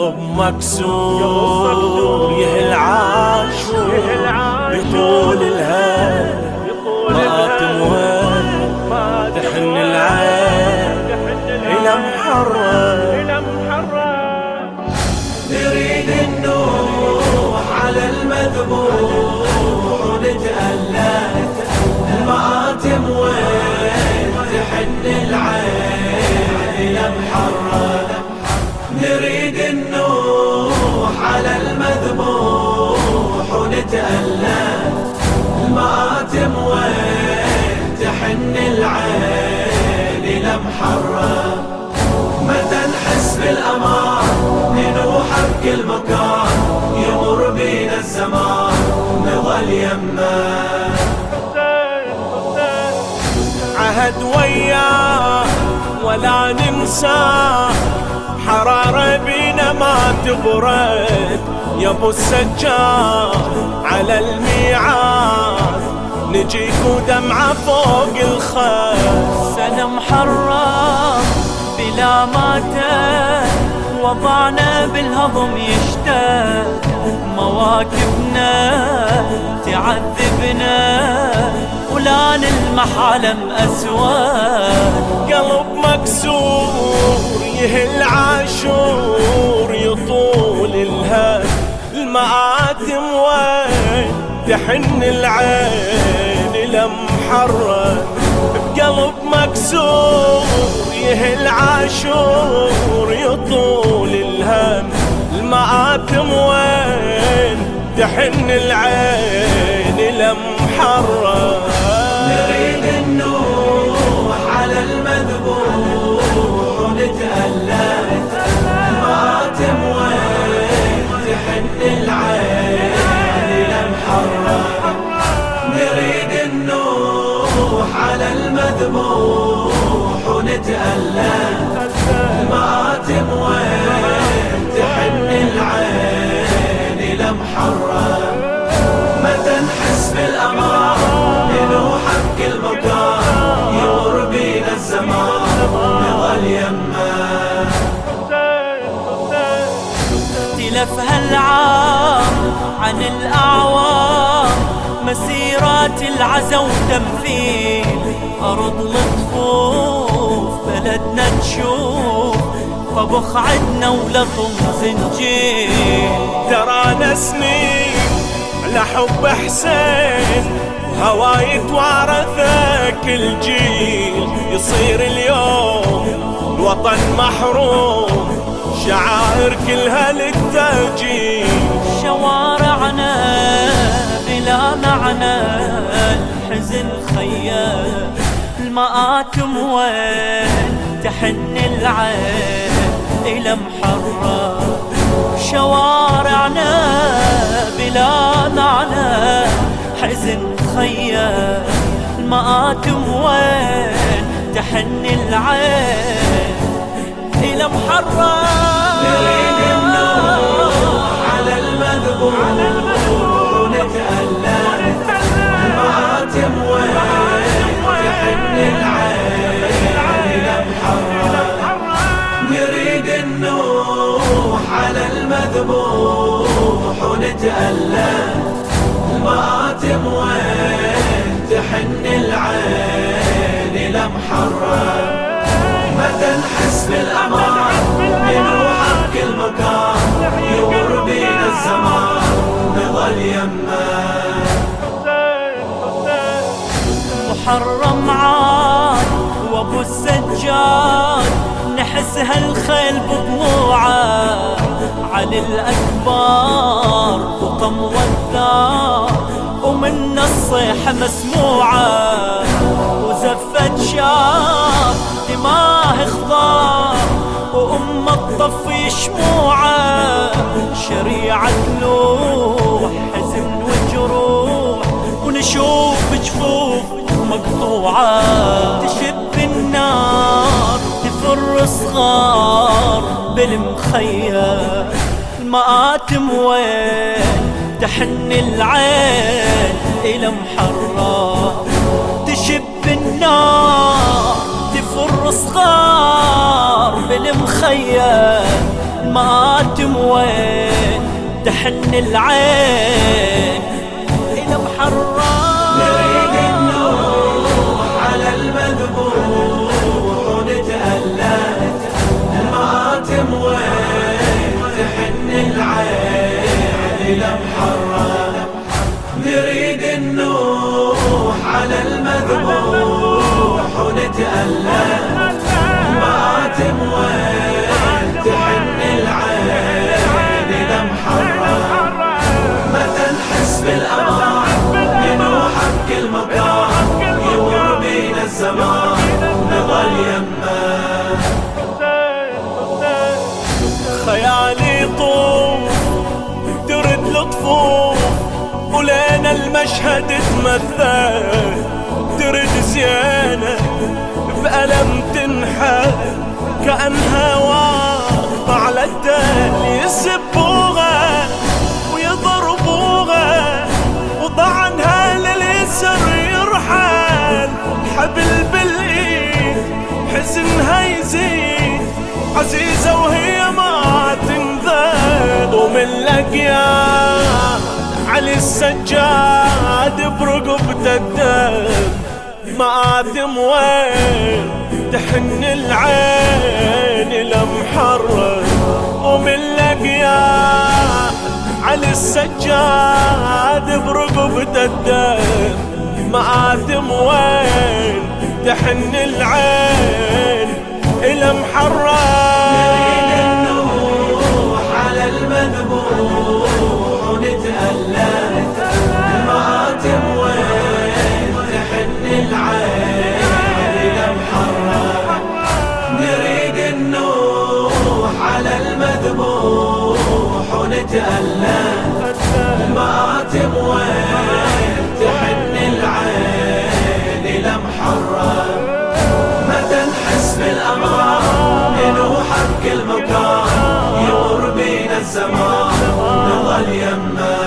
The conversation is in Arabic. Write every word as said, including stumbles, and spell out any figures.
قلب مكسور يهل عاشور يطول الهام مآتم وين تحن العين إلى محرم. نريد النوح على المذبوح ونتألف المآتم وين تحن العين إلى محرم. نريد النوح على المذبوح ونتألف المآتم وين تحن العين إلى محرم. متى نحس بالأمان ننوح بكل مكان يمر بينا الزمان نظل يمه. عهد وياه ولا ننساه حرارة بينا ما تبرد يا ابو السجاد على الميعاد نجيك ودمعة فوق الخد. سنة محرم بلا ماتت وضعنا بالهضم يشتد مواكبنا تعذبنا ولا نلمح علم أسود. قلب مكسور يهل عاشور يطول الهد المآتم وين تحن العين إلى محرم. بقلب مكسور يهل عاشور يطول الهم المآتم وين تحن العين إلى محرم. نريد النوح على المذبوح ونتألف المآتم وين تحن العين إلى محرم. نريد النوح على المذبوح ونتألف المآتم وين تحن العين إلى محرم. متى نحس بالأمان ننوح بكل مكان يمر بينا الزمان نظل يمه. اختلف هالعام عن الأعوام مسيرات العزا وتمثيل أرض الطفوف بلدنا تشوف طبخ عدنا ولطم زنجيل. ترانا سنين لحب حسين هواي يتوارثه كل جيل يصير اليوم الوطن محروم شعائر كلها للتهجير. شوارعنا بلا معنى الحزن خيال المآتم وين تحن العين إلى محرم. شوارعنا بلا معنى حزن خيال المآتم وين تحن العين إلى محرم. نريد النوح على المذبوح ونتألف المآتم وين تحن العين إلى محرم. نريد النوح على المذبوح ونتألف المآتم وين تحن العين إلى محرم. متى نحس بالأمان نروح بكل مكان يمر بينا الزمان نظل يمه. محرم عاد وابو السجاد نحس هالخيل بضلوعه على الأكبار وطم والثار ومن الصيحة مسموعة وزفت شاب دماه خضار وأم الطفي شموعة شريعة لوح حزن وجروح ونشوف جفوف مقطوعة تشب النار تفر صغار بالمخيم. المآتم وين تحن العين إلى محرم تشب النار تفر صغار بالمخيم. المآتم وين تحن العين إلى محرم. نريد النوح على المذبوح ونتألى المآتم وين تحن العين إلى محرم. نريد النوح على المذبوح ونتألى المآتم وين تحن العين إلى محرم. متى نحس بالأمان ينوحك كل مكان يمر بينا الزمان نظل يمه. خيالي يطوف ترد لطفوف ولين المشهد تمثل ترد زينة بألم تنحل كأنها واقفة على الدل يسبوها ويضربوها وضعنها لليسر يرحل حبل بالإيد حزنها يزيد عزيزة وهي ما تنذل. ومن لقيا علي السجاد برقبته الدم مآتم وين تحن العين لمحرم. ومن لقيا علي السجاد برقبته الدم مآتم وين تحن العين إلى محرم. نريد النوح على المذبوح ونتألى المآتم وين تحن العين إلى محرم. نريد النوح على المذبوح ونتألى المآتم وين تحن العين إلى محرم. متى نحس بالأمان ينوحك كل مكان يمر بينا الزمان نظل يمه.